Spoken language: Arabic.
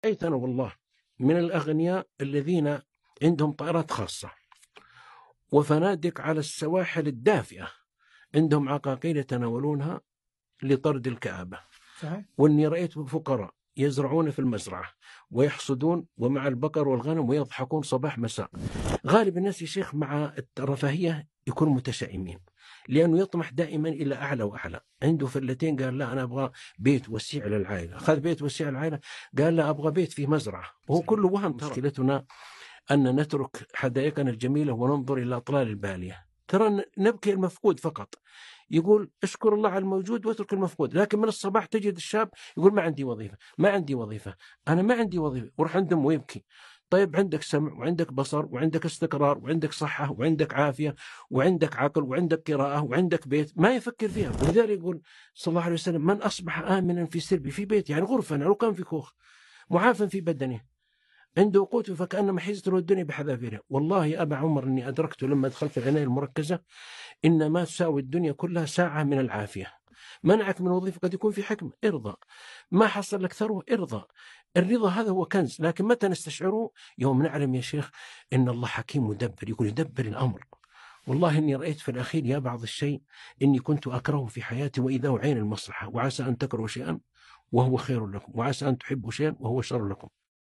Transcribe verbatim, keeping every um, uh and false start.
رأيت أنا والله من الأغنياء الذين عندهم طائرات خاصة وفنادق على السواحل الدافئة، عندهم عقاقير يتناولونها لطرد الكآبة. صحيح. وإني رأيت فقراء يزرعون في المزرعة ويحصدون ومع البقر والغنم ويضحكون صباح مساء. غالب الناس يا شيخ مع الرفاهية يكونوا متشائمين، لأنه يطمح دائما إلى أعلى وأعلى. عنده فلتين قال لا أنا أبغى بيت وسيع للعائلة، أخذ بيت وسيع للعائلة قال لا أبغى بيت في مزرعة، وهو كله وهم. مشكلتنا أن نترك حدائقنا الجميلة وننظر إلى أطلال البالية، ترى نبكي المفقود فقط. يقول اشكر الله على الموجود واترك المفقود، لكن من الصباح تجد الشاب يقول ما عندي وظيفة ما عندي وظيفة أنا ما عندي وظيفة، وراح عندهم ويبكي. طيب عندك سمع وعندك بصر وعندك استقرار وعندك صحة وعندك عافية وعندك عقل وعندك قراءة وعندك بيت، ما يفكر فيها. ولذلك يقول صلى الله عليه وسلم من أصبح آمنا في سربي، في بيت يعني غرفة لو كان في كوخ، معافى في بدنه، عنده قوت فكأنما حيزت له الدنيا بحذافيرها. والله يا أبا عمر إني أدركت لما دخلت العناية المركزة إن ما تساوي الدنيا كلها ساعة من العافية. منعك من وظيفة قد يكون في حكمة، ارضى. ما حصل لك ثروة، ارضى. الرضا هذا هو كنز، لكن متى نستشعره؟ يوم نعلم يا شيخ إن الله حكيم مدبر، يقول يدبر الأمر. والله إني رأيت في الأخير يا بعض الشيء إني كنت أكره في حياتي وإذا عين المصلحة، وعسى أن تكرهوا شيئا وهو خير لكم، وعسى أن تحبوا شيئا وهو شر لكم.